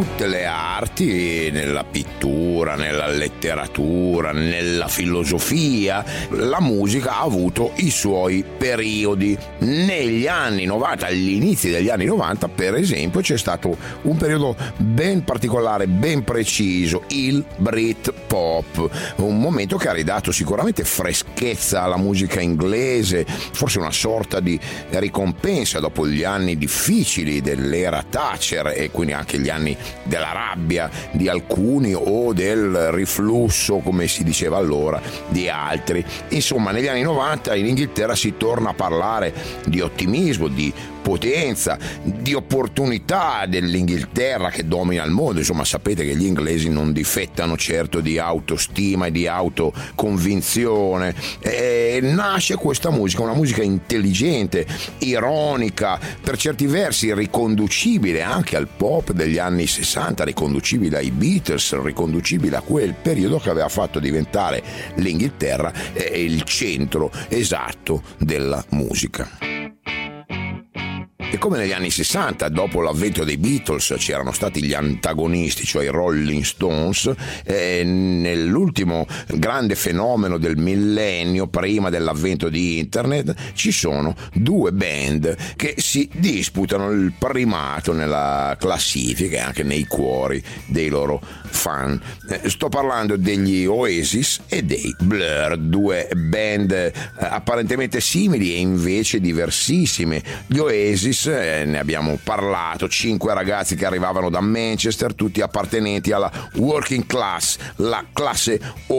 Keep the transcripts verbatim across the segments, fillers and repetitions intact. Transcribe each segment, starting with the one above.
tutte le arti, nella pittura, nella letteratura, nella filosofia, la musica ha avuto i suoi periodi. Negli anni novanta, agli inizi degli anni novanta, per esempio, c'è stato un periodo ben particolare, ben preciso, il Britpop, un momento che ha ridato sicuramente freschezza alla musica inglese, forse una sorta di ricompensa dopo gli anni difficili dell'era Thatcher e quindi anche gli anni della rabbia di alcuni o del riflusso, come si diceva allora, di altri. Insomma, negli anni novanta in Inghilterra si torna a parlare di ottimismo, di potenza, di opportunità dell'Inghilterra che domina il mondo. Insomma, sapete che gli inglesi non difettano certo di autostima e di autoconvinzione. E nasce questa musica, una musica intelligente, ironica, per certi versi riconducibile anche al pop degli anni sessanta, riconducibile ai Beatles, riconducibile a quel periodo che aveva fatto diventare l'Inghilterra il centro esatto della musica. E come negli anni sessanta, dopo l'avvento dei Beatles, c'erano stati gli antagonisti, cioè i Rolling Stones, eh, nell'ultimo grande fenomeno del millennio, prima dell'avvento di Internet, ci sono due band che si disputano il primato nella classifica e anche nei cuori dei loro fan. Eh, sto parlando degli Oasis e dei Blur, due band eh, apparentemente simili e invece diversissime. Gli Oasis, Eh, ne abbiamo parlato, cinque ragazzi che arrivavano da Manchester, tutti appartenenti alla working class, la classe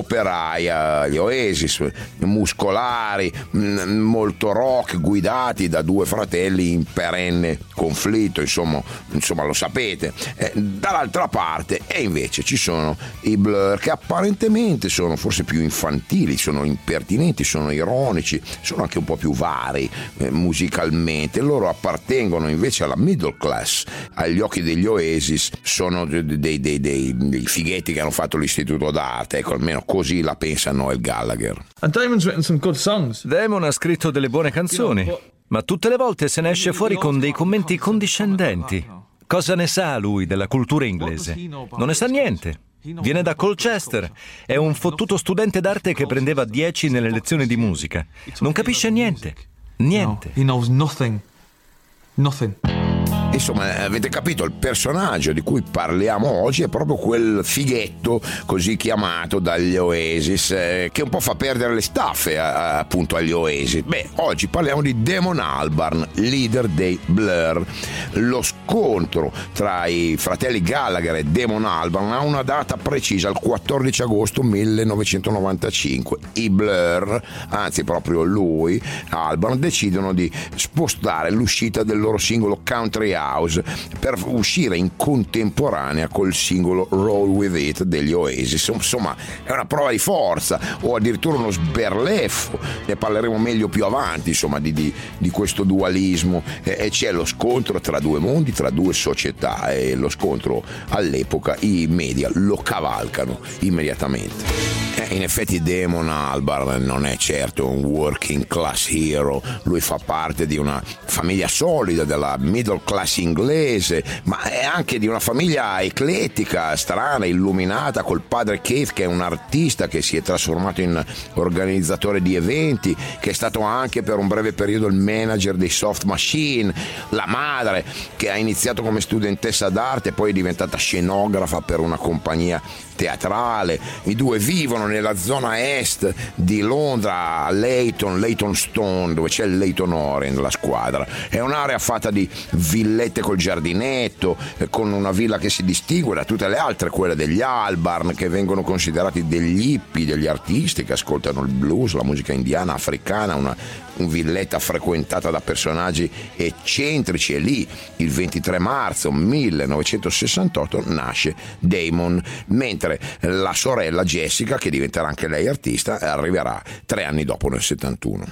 operaia. Gli Oasis, muscolari, mh, molto rock, guidati da due fratelli in perenne conflitto, insomma, insomma lo sapete. Eh, dall'altra parte e invece ci sono i Blur, che apparentemente sono forse più infantili, sono impertinenti, sono ironici, sono anche un po' più vari eh, musicalmente. Loro appartengono invece alla middle class. Agli occhi degli Oasis sono dei, dei, dei, dei, dei fighetti che hanno fatto l'istituto d'arte, ecco, almeno così la pensa Noel Gallagher. And Damon's written some good songs. Damon ha scritto delle buone canzoni, ma tutte le volte se ne esce fuori con dei commenti condiscendenti. Cosa ne sa lui della cultura inglese? Non ne sa niente. Viene da Colchester, è un fottuto studente d'arte che prendeva dieci nelle lezioni di musica. Non capisce niente. Niente. He knows nothing. Nothing. Insomma, avete capito, il personaggio di cui parliamo oggi è proprio quel fighetto così chiamato dagli Oasis, eh, che un po' fa perdere le staffe a, appunto agli Oasis. Beh, oggi parliamo di Damon Albarn, leader dei Blur. Lo scontro tra i fratelli Gallagher e Damon Albarn ha una data precisa, il quattordici agosto millenovecentonovantacinque. I Blur, anzi proprio lui, Albarn, decidono di spostare l'uscita del loro singolo Country House per uscire in contemporanea col singolo Roll With It degli Oasis. Insomma, è una prova di forza o addirittura uno sberleffo. Ne parleremo meglio più avanti, insomma, di, di, di questo dualismo. E, e c'è lo scontro tra due mondi, tra due società, e lo scontro all'epoca i media lo cavalcano immediatamente. In effetti Damon Albarn non è certo un working class hero, lui fa parte di una famiglia solida della middle class inglese, ma è anche di una famiglia eclettica, strana, illuminata, col padre Keith che è un artista che si è trasformato in organizzatore di eventi, che è stato anche per un breve periodo il manager dei Soft Machine, la madre che ha iniziato come studentessa d'arte e poi è diventata scenografa per una compagnia teatrale. I due vivono nella zona est di Londra, a Leyton, Leytonstone, dove c'è il Leyton Orient, la squadra. È un'area fatta di villette col giardinetto, con una villa che si distingue da tutte le altre, quelle degli Albarn, che vengono considerati degli hippie, degli artisti che ascoltano il blues, la musica indiana, africana, una, una villetta frequentata da personaggi eccentrici. E lì il ventitré marzo millenovecentosessantotto nasce Damon, mentre la sorella Jessica, che diventerà anche lei artista, arriverà tre anni dopo, nel settantuno.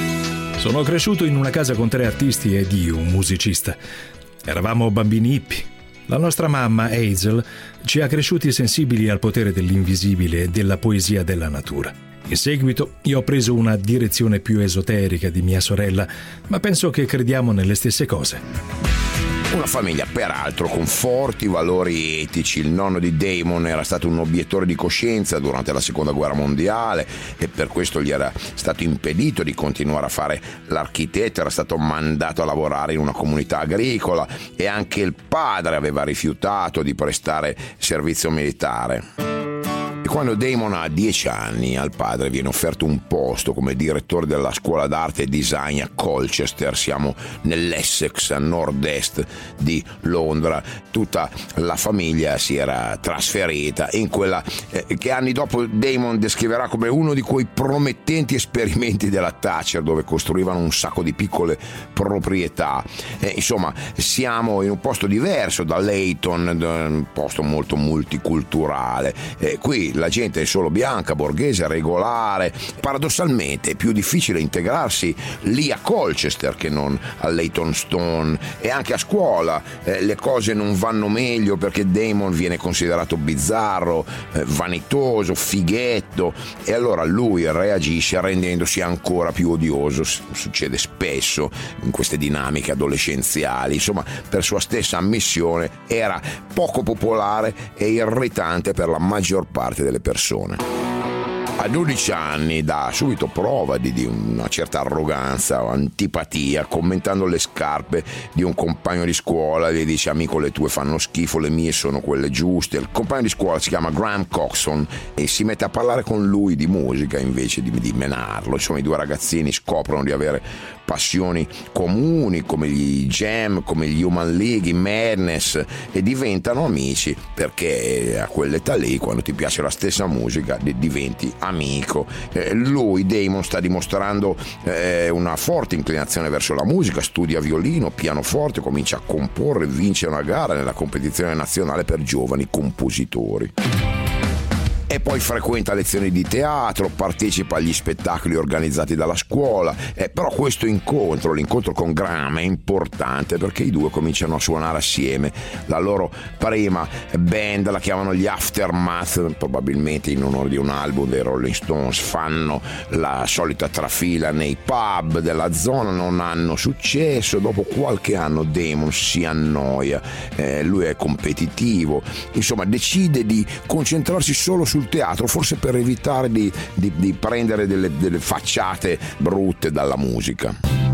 Sono cresciuto in una casa con tre artisti ed io un musicista. Eravamo bambini hippie. La nostra mamma, Hazel, ci ha cresciuti sensibili al potere dell'invisibile e della poesia della natura. In seguito io ho preso una direzione più esoterica di mia sorella, ma penso che crediamo nelle stesse cose. Una famiglia peraltro con forti valori etici. Il nonno di Damon era stato un obiettore di coscienza durante la seconda guerra mondiale e per questo gli era stato impedito di continuare a fare l'architetto, era stato mandato a lavorare in una comunità agricola e anche il padre aveva rifiutato di prestare servizio militare. E quando Damon ha dieci anni al padre viene offerto un posto come direttore della scuola d'arte e design a Colchester, siamo nell'Essex a nord-est di Londra. Tutta la famiglia si era trasferita in quella eh, che anni dopo Damon descriverà come uno di quei promettenti esperimenti della Thatcher, dove costruivano un sacco di piccole proprietà. Eh, insomma, siamo in un posto diverso da Leyton, un posto molto multiculturale. Eh, qui la gente è solo bianca, borghese, regolare. Paradossalmente è più difficile integrarsi lì a Colchester che non a Leytonstone, e anche a scuola eh, le cose non vanno meglio perché Damon viene considerato bizzarro, eh, vanitoso, fighetto, e allora lui reagisce rendendosi ancora più odioso. Succede spesso in queste dinamiche adolescenziali. Insomma, per sua stessa ammissione era poco popolare e irritante per la maggior parte delle persone. A dodici anni dà subito prova di, di una certa arroganza o antipatia, commentando le scarpe di un compagno di scuola. Gli dice: amico, le tue fanno schifo, le mie sono quelle giuste. Il compagno di scuola si chiama Graham Coxon e si mette a parlare con lui di musica invece di, di menarlo. Insomma, i due ragazzini scoprono di avere passioni comuni come gli Jam, come gli Human League, i Madness, e diventano amici, perché a quell'età lì, quando ti piace la stessa musica, diventi amico. Eh, lui, Damon, sta dimostrando eh, una forte inclinazione verso la musica, studia violino, pianoforte, comincia a comporre, vince una gara nella competizione nazionale per giovani compositori. E poi frequenta lezioni di teatro, partecipa agli spettacoli organizzati dalla scuola, eh, però questo incontro, l'incontro con Graham, è importante perché i due cominciano a suonare assieme. La loro prima band la chiamano gli Aftermath, probabilmente in onore di un album dei Rolling Stones. Fanno la solita trafila nei pub della zona, non hanno successo. Dopo qualche anno Damon si annoia, eh, lui è competitivo, insomma decide di concentrarsi solo sul teatro, forse per evitare di, di, di prendere delle, delle facciate brutte dalla musica.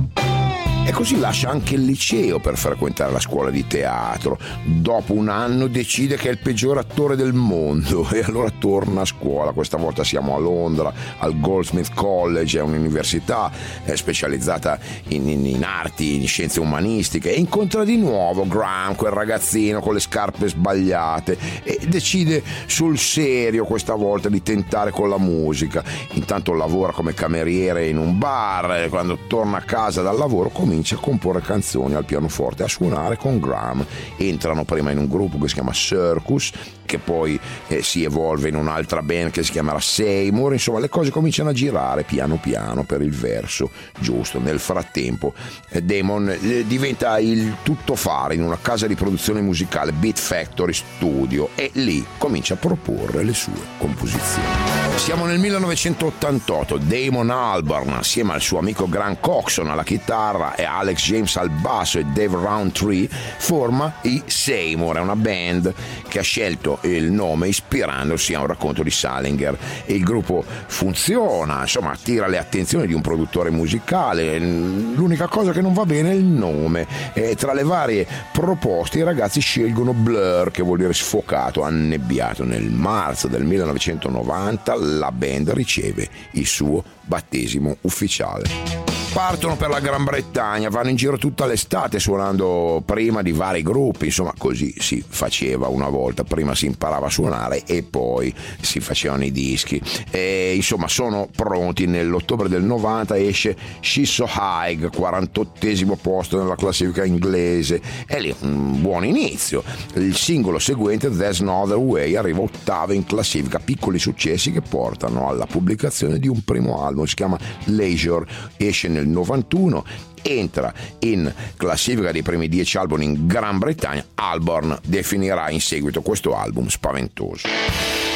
E così lascia anche il liceo per frequentare la scuola di teatro. Dopo un anno decide che è il peggior attore del mondo e allora torna a scuola. Questa volta siamo a Londra, al Goldsmith College, è un'università eh, specializzata in, in, in arti, in scienze umanistiche, e incontra di nuovo Graham, quel ragazzino con le scarpe sbagliate, e decide sul serio questa volta di tentare con la musica. Intanto lavora come cameriere in un bar e quando torna a casa dal lavoro comincia a comporre canzoni al pianoforte, a suonare con Graham. Entrano prima in un gruppo che si chiama Circus, che poi eh, si evolve in un'altra band che si chiamerà Seymour. Insomma, le cose cominciano a girare piano piano per il verso giusto. Nel frattempo eh, Damon eh, diventa il tuttofare in una casa di produzione musicale, Beat Factory Studio, e lì comincia a proporre le sue composizioni. Siamo nel millenovecentottantotto. Damon Albarn, assieme al suo amico Graham Coxon alla chitarra e Alex James al basso e Dave Rowntree, forma i Seymour. È una band che ha scelto il nome ispirandosi a un racconto di Salinger, e il gruppo funziona, insomma attira le attenzioni di un produttore musicale. L'unica cosa che non va bene è il nome, e tra le varie proposte i ragazzi scelgono Blur, che vuol dire sfocato, annebbiato. Nel marzo del millenovecentonovanta la band riceve il suo battesimo ufficiale. Partono per la Gran Bretagna, vanno in giro tutta l'estate suonando prima di vari gruppi. Insomma, così si faceva una volta, prima si imparava a suonare e poi si facevano i dischi. E insomma sono pronti. Nell'ottobre del novanta esce She's So High, quarantottesimo posto nella classifica inglese, e lì un buon inizio. Il singolo seguente, There's No Other Way, arriva ottavo in classifica. Piccoli successi che portano alla pubblicazione di un primo album, si chiama Leisure, esce nel novantuno, entra in classifica dei primi dieci album in Gran Bretagna. Albarn definirà in seguito questo album spaventoso.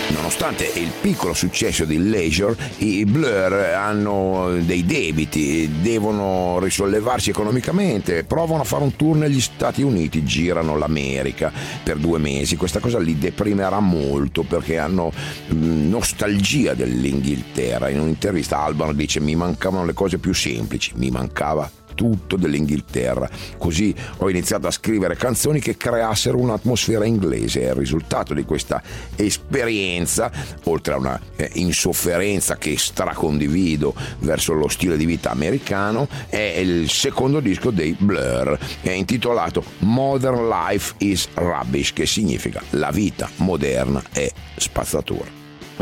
Nonostante il piccolo successo di Leisure, i Blur hanno dei debiti, devono risollevarsi economicamente, provano a fare un tour negli Stati Uniti, girano l'America per due mesi. Questa cosa li deprimerà molto perché hanno mh, nostalgia dell'Inghilterra. In un'intervista Albarn dice: mi mancavano le cose più semplici, mi mancava tutto dell'Inghilterra, così ho iniziato a scrivere canzoni che creassero un'atmosfera inglese. E il risultato di questa esperienza, oltre a una eh, insofferenza che stracondivido verso lo stile di vita americano, è il secondo disco dei Blur, è intitolato Modern Life is Rubbish, che significa la vita moderna è spazzatura.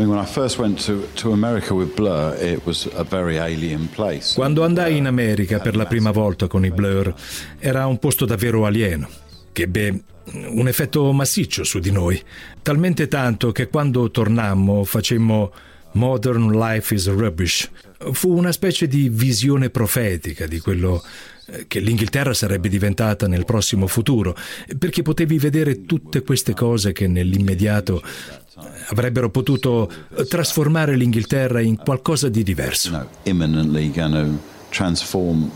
Quando andai in America per la prima volta con i Blur, era un posto davvero alieno, che ebbe un effetto massiccio su di noi, talmente tanto che quando tornammo facemmo Modern Life is Rubbish. Fu una specie di visione profetica di quello che l'Inghilterra sarebbe diventata nel prossimo futuro, perché potevi vedere tutte queste cose che nell'immediato avrebbero potuto trasformare l'Inghilterra in qualcosa di diverso. No, imminently gonna transform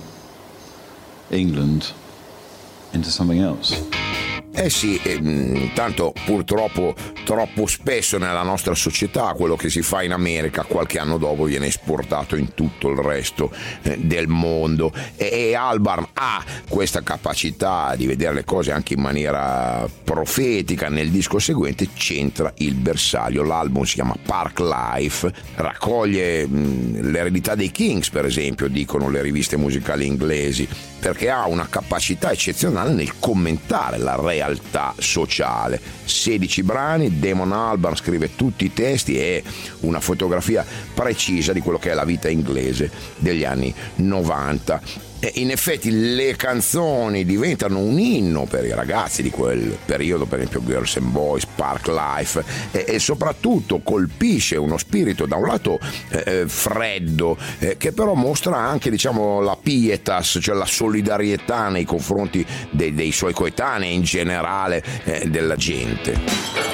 England into something else. Eh sì, eh, tanto purtroppo troppo spesso nella nostra società quello che si fa in America qualche anno dopo viene esportato in tutto il resto eh, del mondo, e, e Albarn ha questa capacità di vedere le cose anche in maniera profetica. Nel disco seguente c'entra il bersaglio, l'album si chiama Park Life, raccoglie mh, l'eredità dei Kings, per esempio, dicono le riviste musicali inglesi, perché ha una capacità eccezionale nel commentare la realtà sociale. sedici brani, Damon Albarn scrive tutti i testi e una fotografia precisa di quello che è la vita inglese degli anni novanta. E in effetti le canzoni diventano un inno per i ragazzi di quel periodo, per esempio Girls and Boys, Park Life, e, e soprattutto colpisce uno spirito da un lato eh, freddo, eh, che però mostra anche, diciamo, la pietas, cioè la solidarietà nei confronti dei, dei suoi coetanei, in generale eh, della gente.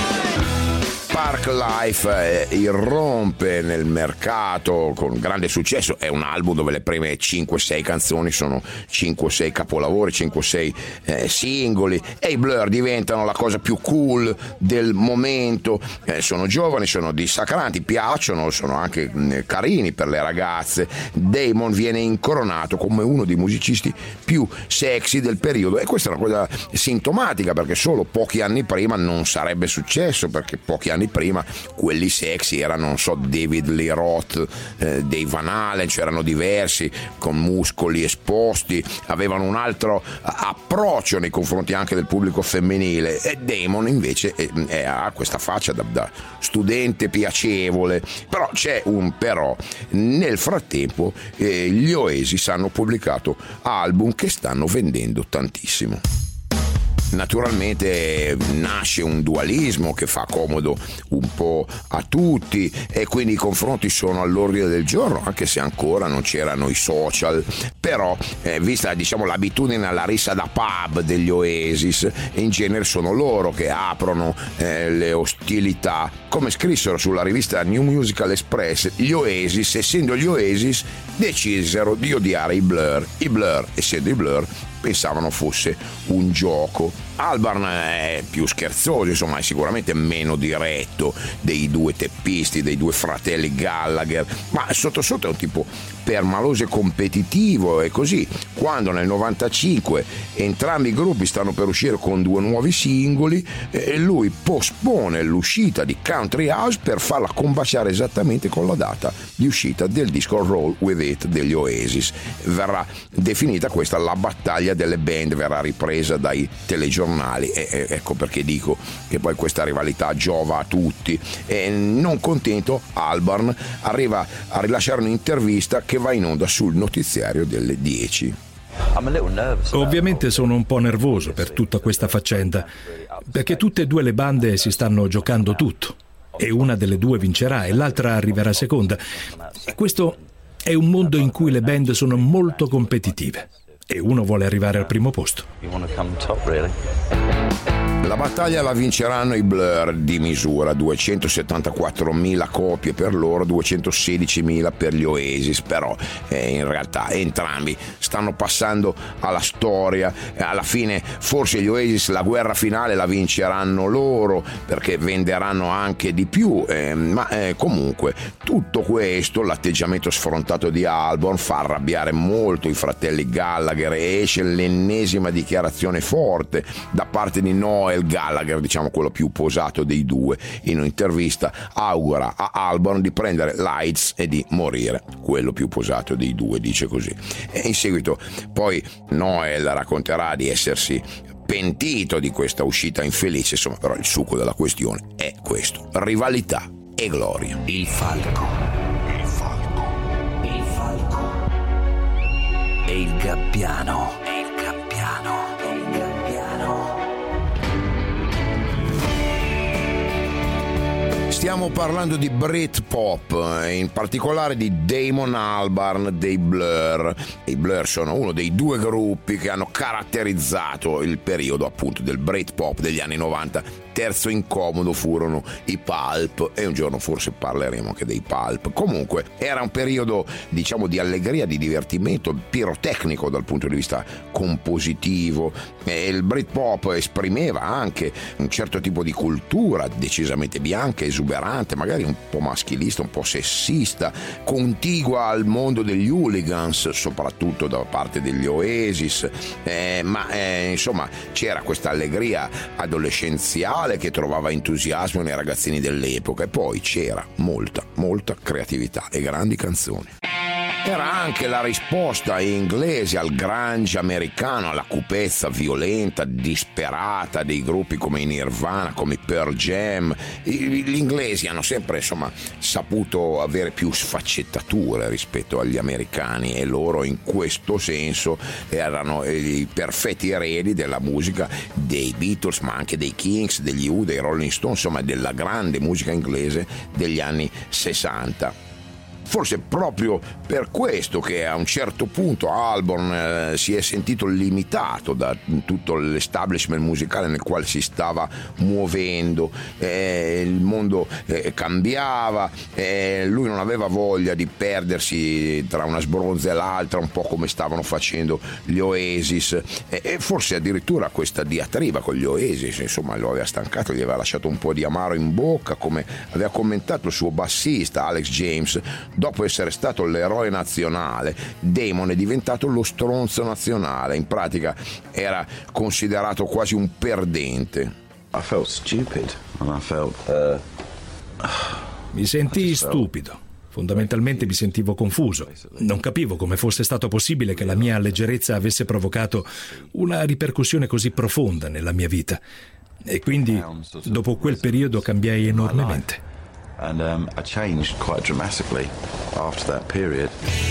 Park Life eh, irrompe nel mercato con grande successo, è un album dove le prime cinque sei canzoni sono cinque sei capolavori, cinque sei eh, singoli, e i Blur diventano la cosa più cool del momento. Eh, sono giovani, sono dissacranti, piacciono, sono anche mh, carini per le ragazze. Damon viene incoronato come uno dei musicisti più sexy del periodo, e questa è una cosa sintomatica perché solo pochi anni prima non sarebbe successo, perché pochi anni prima quelli sexy erano, non so, David Lee Roth, eh, dei Van Halen, c'erano diversi con muscoli esposti, avevano un altro approccio nei confronti anche del pubblico femminile, e Damon invece è, è, ha questa faccia da, da studente piacevole. Però c'è un però: nel frattempo eh, gli Oasis hanno pubblicato album che stanno vendendo tantissimo. Naturalmente nasce un dualismo che fa comodo un po' a tutti, e quindi i confronti sono all'ordine del giorno, anche se ancora non c'erano i social. Però eh, vista, diciamo, l'abitudine alla rissa da pub degli Oasis, in genere sono loro che aprono eh, le ostilità. Come scrissero sulla rivista New Musical Express, gli Oasis, essendo gli Oasis, decisero di odiare i Blur. I Blur, essendo i Blur, pensavano fosse un gioco. Albarn è più scherzoso, insomma, è sicuramente meno diretto dei due teppisti, dei due fratelli Gallagher, ma sotto sotto è un tipo permaloso e competitivo. E così, quando nel novantacinque entrambi i gruppi stanno per uscire con due nuovi singoli, e lui pospone l'uscita di Country House per farla combaciare esattamente con la data di uscita del disco Roll With It degli Oasis. Verrà definita questa la battaglia delle band, verrà ripresa dai telegiornali, e, e ecco perché dico che poi questa rivalità giova a tutti. E non contento, Albarn arriva a rilasciare un'intervista che va in onda sul notiziario delle dieci. Ovviamente sono un po' nervoso per tutta questa faccenda, perché tutte e due le bande si stanno giocando tutto, e una delle due vincerà e l'altra arriverà seconda. E questo è un mondo in cui le band sono molto competitive e uno vuole arrivare al primo posto. La battaglia la vinceranno i Blur di misura, duecentosettantaquattromila copie per loro, duecentosedicimila per gli Oasis, però eh, in realtà entrambi stanno passando alla storia. Alla fine forse gli Oasis la guerra finale la vinceranno loro perché venderanno anche di più, eh, ma eh, comunque tutto questo, l'atteggiamento sfrontato di Albarn fa arrabbiare molto i fratelli Gallagher e esce l'ennesima dichiarazione forte da parte di Noel Gallagher, diciamo quello più posato dei due. In un'intervista augura a Albarn di prendere l'AIDS e di morire, quello più posato dei due dice così. E in seguito poi Noel racconterà di essersi pentito di questa uscita infelice, insomma, però il succo della questione è questo: rivalità e gloria. Il falco, il falco, il falco e il gabbiano, e il gabbiano, e il gabbiano. Stiamo parlando di Britpop, in particolare di Damon Albarn dei Blur. I Blur sono uno dei due gruppi che hanno caratterizzato il periodo appunto del Britpop degli anni novanta. Terzo incomodo furono i Pulp, e un giorno forse parleremo anche dei Pulp. Comunque era un periodo, diciamo, di allegria, di divertimento, pirotecnico dal punto di vista compositivo, e il Britpop esprimeva anche un certo tipo di cultura decisamente bianca, esuberante, magari un po' maschilista, un po' sessista, contigua al mondo degli hooligans, soprattutto da parte degli Oasis, eh, ma eh, insomma c'era questa allegria adolescenziale che trovava entusiasmo nei ragazzini dell'epoca, e poi c'era molta, molta creatività e grandi canzoni. Era anche la risposta inglese al grunge americano, alla cupezza violenta, disperata dei gruppi come i Nirvana, come i Pearl Jam. Gli inglesi hanno sempre, insomma, saputo avere più sfaccettature rispetto agli americani, e loro in questo senso erano i perfetti eredi della musica dei Beatles, ma anche dei Kings, degli U, dei Rolling Stones, insomma della grande musica inglese degli anni sessanta. Forse proprio per questo che a un certo punto Albarn eh, si è sentito limitato da tutto l'establishment musicale nel quale si stava muovendo, eh, il mondo eh, cambiava, eh, lui non aveva voglia di perdersi tra una sbronza e l'altra, un po' come stavano facendo gli Oasis, eh, e forse addirittura questa diatriba con gli Oasis, insomma, lo aveva stancato, gli aveva lasciato un po' di amaro in bocca, come aveva commentato il suo bassista Alex James. Dopo essere stato l'eroe nazionale, Damon è diventato lo stronzo nazionale. In pratica era considerato quasi un perdente. I felt stupid and I felt uh, mi sentii stupido. Fondamentalmente mi sentivo confuso. Non capivo come fosse stato possibile che la mia leggerezza avesse provocato una ripercussione così profonda nella mia vita. E quindi, dopo quel periodo, cambiai enormemente. And um, I changed quite dramatically after that period.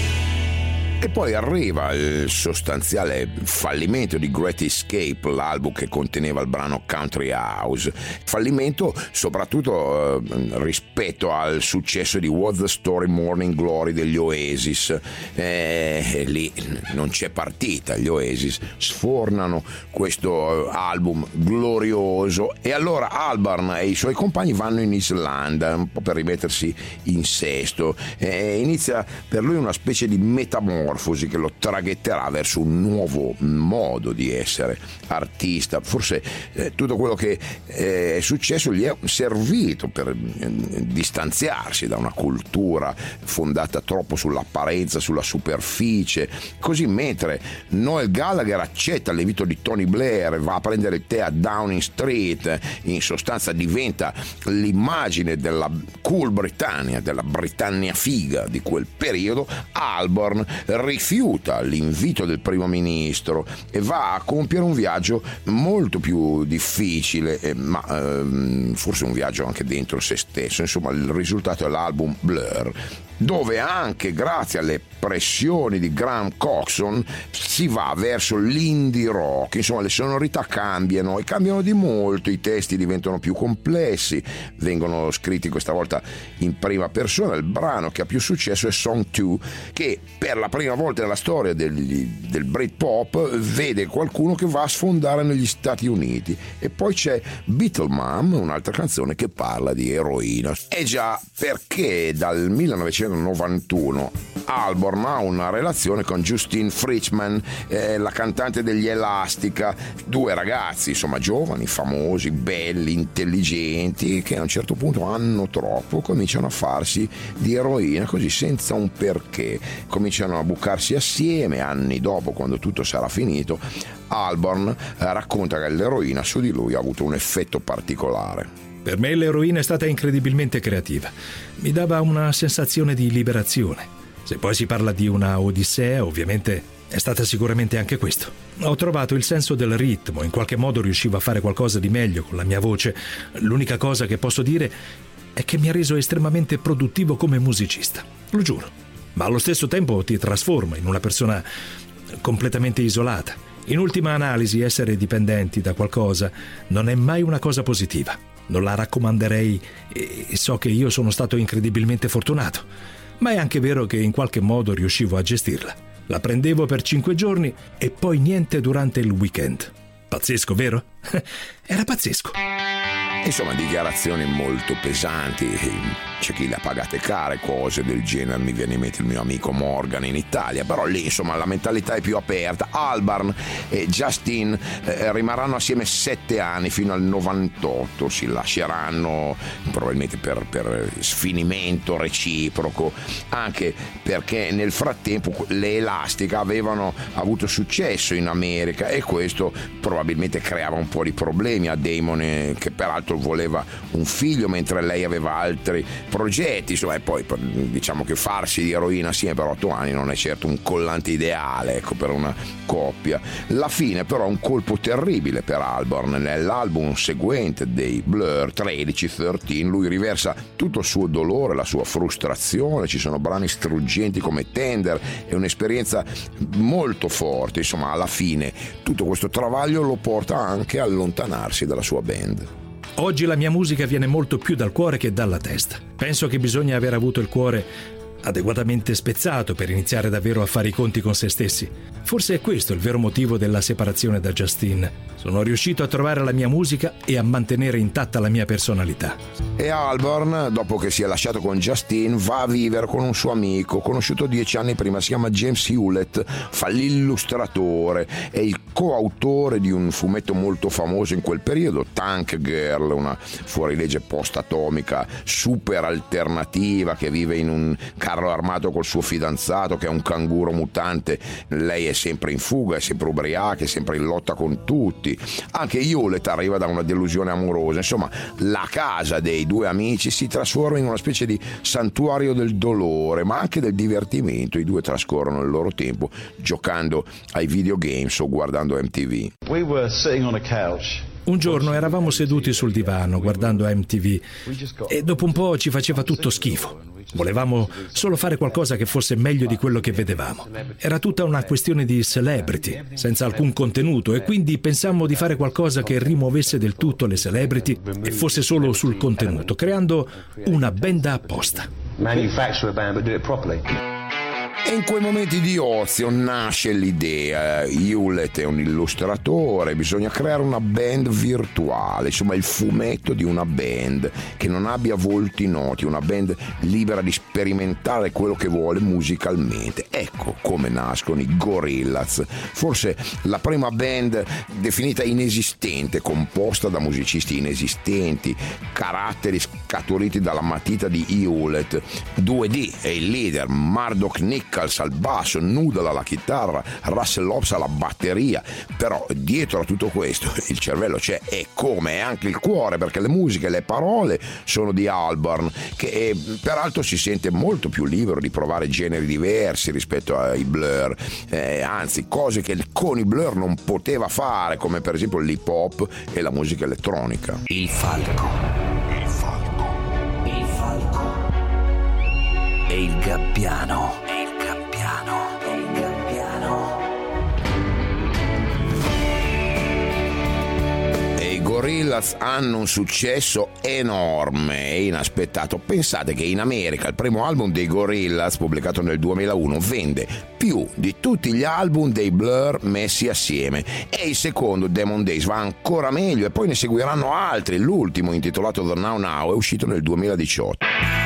E poi arriva il sostanziale fallimento di Great Escape, l'album che conteneva il brano Country House. Fallimento soprattutto eh, rispetto al successo di What's the Story Morning Glory degli Oasis. Eh, lì non c'è partita, gli Oasis sfornano questo album glorioso, e allora Albarn e i suoi compagni vanno in Islanda un po' per rimettersi in sesto. Eh, inizia per lui una specie di metamorfosi che lo traghetterà verso un nuovo modo di essere artista. Forse eh, tutto quello che eh, è successo gli è servito per eh, distanziarsi da una cultura fondata troppo sull'apparenza, sulla superficie. Così, mentre Noel Gallagher accetta l'invito di Tony Blair e va a prendere il tè a Downing Street, in sostanza diventa l'immagine della cool Britannia, della Britannia figa di quel periodo, Albarn rifiuta l'invito del primo ministro e va a compiere un viaggio molto più difficile, eh, ma ehm, forse un viaggio anche dentro se stesso. Insomma, il risultato è l'album Blur, dove anche grazie alle pressioni di Graham Coxon si va verso l'indie rock. Insomma, le sonorità cambiano e cambiano di molto, i testi diventano più complessi, vengono scritti questa volta in prima persona. Il brano che ha più successo è Song due, che per la prima prima volta nella storia degli, del Britpop vede qualcuno che va a sfondare negli Stati Uniti. E poi c'è Beatle Mom, un'altra canzone che parla di eroina. E già, perché dal millenovecentonovantuno Albarn ha una relazione con Justine Frischman, eh, la cantante degli Elastica, due ragazzi insomma giovani, famosi, belli, intelligenti, che a un certo punto hanno troppo, cominciano a farsi di eroina così senza un perché, cominciano a bucarsi assieme. Anni dopo, quando tutto sarà finito, Albarn eh, racconta che l'eroina su di lui ha avuto un effetto particolare. Per me l'eroina è stata incredibilmente creativa, mi dava una sensazione di liberazione. Se poi si parla di una odissea, ovviamente è stata sicuramente anche questo. Ho trovato il senso del ritmo, in qualche modo riuscivo a fare qualcosa di meglio con la mia voce. L'unica cosa che posso dire è che mi ha reso estremamente produttivo come musicista, lo giuro. Ma allo stesso tempo ti trasforma in una persona completamente isolata. In ultima analisi, essere dipendenti da qualcosa non è mai una cosa positiva. Non la raccomanderei e so che io sono stato incredibilmente fortunato. Ma è anche vero che in qualche modo riuscivo a gestirla. La prendevo per cinque giorni e poi niente durante il weekend. Pazzesco, vero? Era pazzesco. Insomma, dichiarazioni molto pesanti. C'è chi le ha pagate care, cose del genere. Mi viene in mente il mio amico Morgan in Italia, però lì insomma la mentalità è più aperta. Albarn e Justine eh, rimarranno assieme sette anni fino al novantotto, si lasceranno probabilmente per, per sfinimento reciproco, anche perché nel frattempo le Elastica avevano avuto successo in America e questo probabilmente creava un po' di problemi a Damon, che peraltro voleva un figlio mentre lei aveva altri progetti, insomma. E poi diciamo che farsi di eroina assieme per otto anni non è certo un collante ideale, ecco, per una coppia. La fine però è un colpo terribile per Albarn. Nell'album seguente dei Blur, tredici, tredici, lui riversa tutto il suo dolore, la sua frustrazione. Ci sono brani struggenti come Tender, è un'esperienza molto forte. Insomma, alla fine tutto questo travaglio lo porta anche a allontanarsi dalla sua band. Oggi la mia musica viene molto più dal cuore che dalla testa. Penso che bisogna aver avuto il cuore adeguatamente spezzato per iniziare davvero a fare i conti con se stessi. Forse è questo il vero motivo della separazione da Justine. Sono riuscito a trovare la mia musica e a mantenere intatta la mia personalità. E Albarn, dopo che si è lasciato con Justine, va a vivere con un suo amico conosciuto dieci anni prima, si chiama James Hewlett, fa l'illustratore, è il coautore di un fumetto molto famoso in quel periodo, Tank Girl, una fuorilegge post-atomica super alternativa che vive in un carro armato col suo fidanzato che è un canguro mutante. Lei è sempre in fuga, è sempre ubriaca, è sempre in lotta con tutti. Anche Hewlett arriva da una delusione amorosa. Insomma, la casa dei due amici si trasforma in una specie di santuario del dolore, ma anche del divertimento. I due trascorrono il loro tempo giocando ai videogames o guardando M T V. We were sitting on a couch. Un giorno eravamo seduti sul divano guardando M T V e dopo un po' ci faceva tutto schifo. Volevamo solo fare qualcosa che fosse meglio di quello che vedevamo. Era tutta una questione di celebrity, senza alcun contenuto, e quindi pensammo di fare qualcosa che rimuovesse del tutto le celebrity e fosse solo sul contenuto, creando una band apposta. Manufacture a band but do it properly. E in quei momenti di ozio nasce l'idea. Hewlett è un illustratore, bisogna creare una band virtuale, insomma il fumetto di una band che non abbia volti noti, una band libera di sperimentare quello che vuole musicalmente. Ecco come nascono i Gorillaz, forse la prima band definita inesistente, composta da musicisti inesistenti, caratteri scaturiti dalla matita di Hewlett. due D è il leader, Murdoch Nichols al basso, Noodle alla chitarra, Russell Hobbs alla batteria, però dietro a tutto questo il cervello c'è, e come, e anche il cuore, perché le musiche e le parole sono di Albarn, che eh, peraltro si sente molto più libero di provare generi diversi rispetto ai Blur, eh, anzi cose che con i Blur non poteva fare, come per esempio l'hip hop e la musica elettronica. Il falco, il falco, il falco e il gabbiano. Gorillaz hanno un successo enorme e inaspettato. Pensate che in America il primo album dei Gorillaz, pubblicato nel duemilauno, vende più di tutti gli album dei Blur messi assieme, e il secondo, Demon Days, va ancora meglio, e poi ne seguiranno altri. L'ultimo, intitolato The Now Now, è uscito nel duemiladiciotto.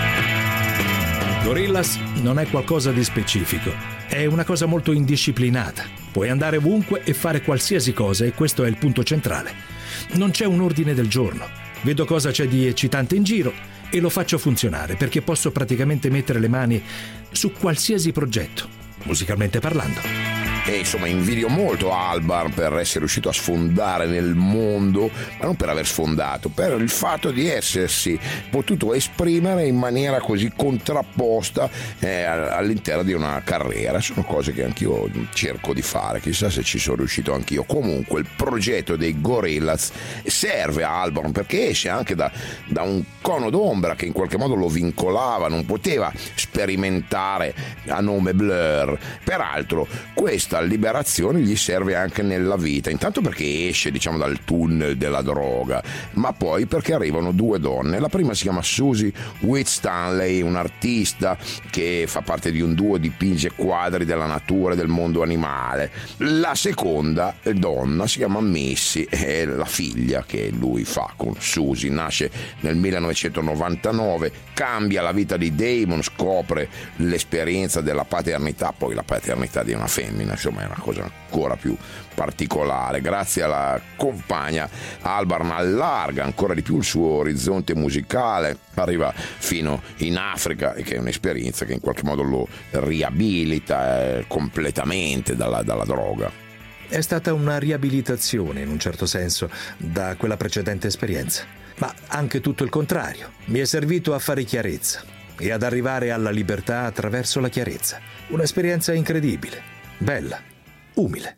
Gorillaz non è qualcosa di specifico, è una cosa molto indisciplinata. Puoi andare ovunque e fare qualsiasi cosa, e questo è il punto centrale. Non c'è un ordine del giorno. Vedo cosa c'è di eccitante in giro e lo faccio funzionare, perché posso praticamente mettere le mani su qualsiasi progetto, musicalmente parlando. E insomma invidio molto Albarn per essere riuscito a sfondare nel mondo, ma non per aver sfondato, per il fatto di essersi potuto esprimere in maniera così contrapposta eh, all'interno di una carriera. Sono cose che anch'io cerco di fare, chissà se ci sono riuscito anch'io. Comunque il progetto dei Gorillaz serve a Albarn, perché esce anche da, da un cono d'ombra che in qualche modo lo vincolava, non poteva sperimentare a nome Blur. Peraltro questa liberazione gli serve anche nella vita, intanto perché esce, diciamo, dal tunnel della droga, ma poi perché arrivano due donne. La prima si chiama Susie Whitstanley, un'artista che fa parte di un duo, dipinge quadri della natura e del mondo animale. La seconda donna si chiama Missy, è la figlia che lui fa con Susie. Nasce nel millenovecentonovantanove, cambia la vita di Damon, scopre l'esperienza della paternità, poi la paternità di una femmina, insomma è una cosa ancora più particolare. Grazie alla compagna, Albarn allarga ancora di più il suo orizzonte musicale, arriva fino in Africa, e che è un'esperienza che in qualche modo lo riabilita eh, completamente dalla, dalla droga. È stata una riabilitazione, in un certo senso, da quella precedente esperienza, ma anche tutto il contrario. Mi è servito a fare chiarezza e ad arrivare alla libertà attraverso la chiarezza. Un'esperienza incredibile, bella, umile.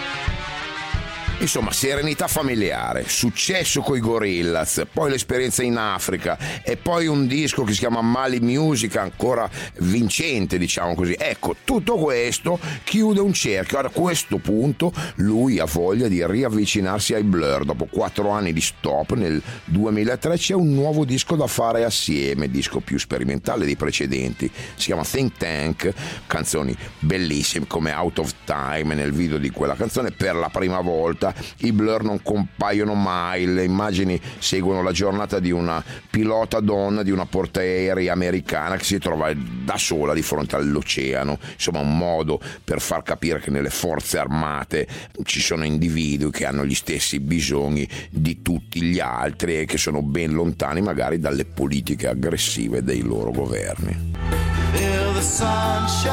Insomma, serenità familiare, successo coi Gorillaz, poi l'esperienza in Africa, e poi un disco che si chiama Mali Music, ancora vincente, diciamo così. Ecco, tutto questo chiude un cerchio. A questo punto lui ha voglia di riavvicinarsi ai Blur. Dopo quattro anni di stop, nel duemilatré c'è un nuovo disco da fare assieme, disco più sperimentale dei precedenti, si chiama Think Tank, canzoni bellissime come Out of Time. Nel video di quella canzone per la prima volta i Blur non compaiono mai, le immagini seguono la giornata di una pilota donna di una portaerei americana che si trova da sola di fronte all'oceano. Insomma, un modo per far capire che nelle forze armate ci sono individui che hanno gli stessi bisogni di tutti gli altri e che sono ben lontani magari dalle politiche aggressive dei loro governi. Feel the sunshine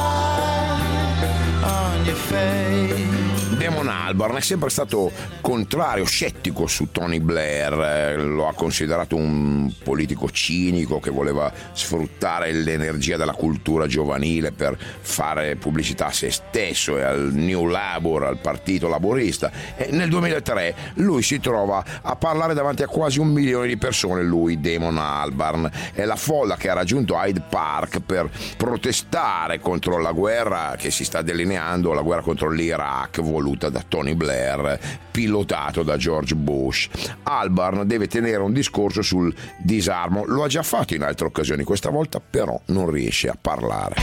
on your face. Damon Albarn è sempre stato contrario, scettico su Tony Blair, lo ha considerato un politico cinico che voleva sfruttare l'energia della cultura giovanile per fare pubblicità a se stesso e al New Labour, al partito laborista. E nel duemilatré lui si trova a parlare davanti a quasi un milione di persone, lui, Damon Albarn. È la folla che ha raggiunto Hyde Park per protestare contro la guerra che si sta delineando, la guerra contro l'Iraq, voluta da Tony Blair, pilotato da George Bush. Albarn deve tenere un discorso sul disarmo, lo ha già fatto in altre occasioni, questa volta però non riesce a parlare.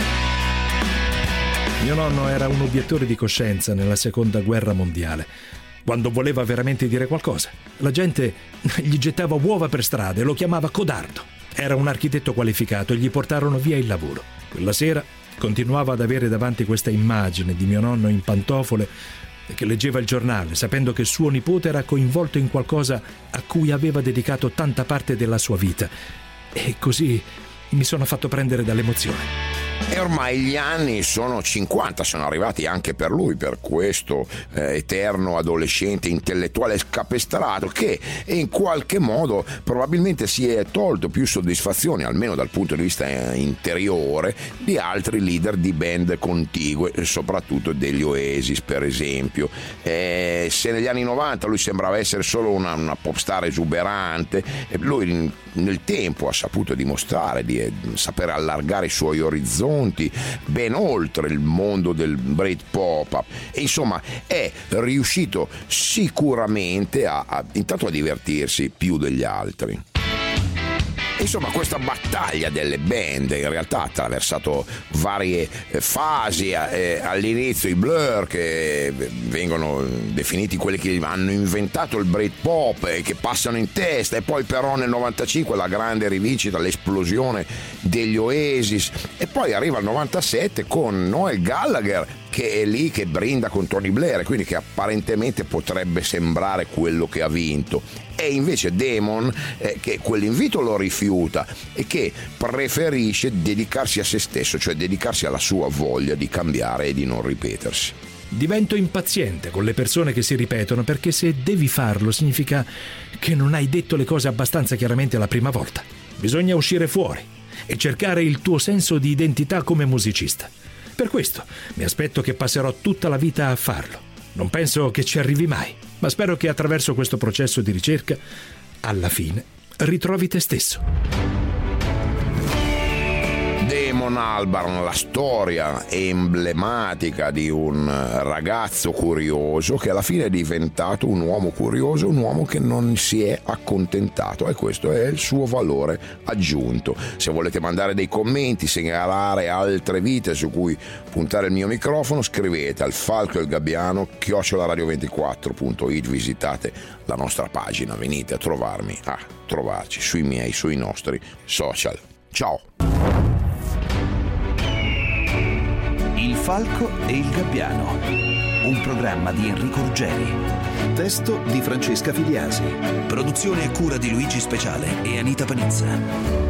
Mio nonno era un obiettore di coscienza nella seconda guerra mondiale. Quando voleva veramente dire qualcosa, la gente gli gettava uova per strada e lo chiamava codardo. Era un architetto qualificato e gli portarono via il lavoro. Quella sera continuava ad avere davanti questa immagine di mio nonno in pantofole che leggeva il giornale, sapendo che suo nipote era coinvolto in qualcosa a cui aveva dedicato tanta parte della sua vita. E così mi sono fatto prendere dall'emozione. E ormai gli anni sono cinquanta, sono arrivati anche per lui, per questo eh, eterno adolescente intellettuale scapestrato che in qualche modo probabilmente si è tolto più soddisfazioni, almeno dal punto di vista interiore, di altri leader di band contigue, soprattutto degli Oasis per esempio. Eh, se negli anni novanta lui sembrava essere solo una, una pop star esuberante, lui nel tempo ha saputo dimostrare di eh, saper allargare i suoi orizzonti orizzonti, ben oltre il mondo del Britpop. E insomma è riuscito sicuramente a, a intanto a divertirsi più degli altri. Insomma, questa battaglia delle band in realtà ha attraversato varie fasi. Eh, all'inizio i Blur, che vengono definiti quelli che hanno inventato il Britpop e che passano in testa, e poi però nel novantacinque la grande rivincita, l'esplosione degli Oasis, e poi arriva il novantasette con Noel Gallagher che è lì che brinda con Tony Blair, quindi che apparentemente potrebbe sembrare quello che ha vinto. E invece Damon eh, che quell'invito lo rifiuta e che preferisce dedicarsi a se stesso, cioè dedicarsi alla sua voglia di cambiare e di non ripetersi. Divento impaziente con le persone che si ripetono, perché se devi farlo significa che non hai detto le cose abbastanza chiaramente la prima volta. Bisogna uscire fuori e cercare il tuo senso di identità come musicista. Per questo mi aspetto che passerò tutta la vita a farlo. Non penso che ci arrivi mai, ma spero che attraverso questo processo di ricerca, alla fine, ritrovi te stesso. Damon Albarn, la storia emblematica di un ragazzo curioso che alla fine è diventato un uomo curioso, un uomo che non si è accontentato, e questo è il suo valore aggiunto. Se volete mandare dei commenti, segnalare altre vite su cui puntare il mio microfono, scrivete al falco il gabbiano chiocciola radio ventiquattro punto it, visitate la nostra pagina, venite a trovarmi, a trovarci sui miei, sui nostri social. Ciao! Il Falco e il Gabbiano, un programma di Enrico Ruggeri. Testo di Francesca Filiasi. Produzione a cura di Luigi Speciale e Anita Panizza.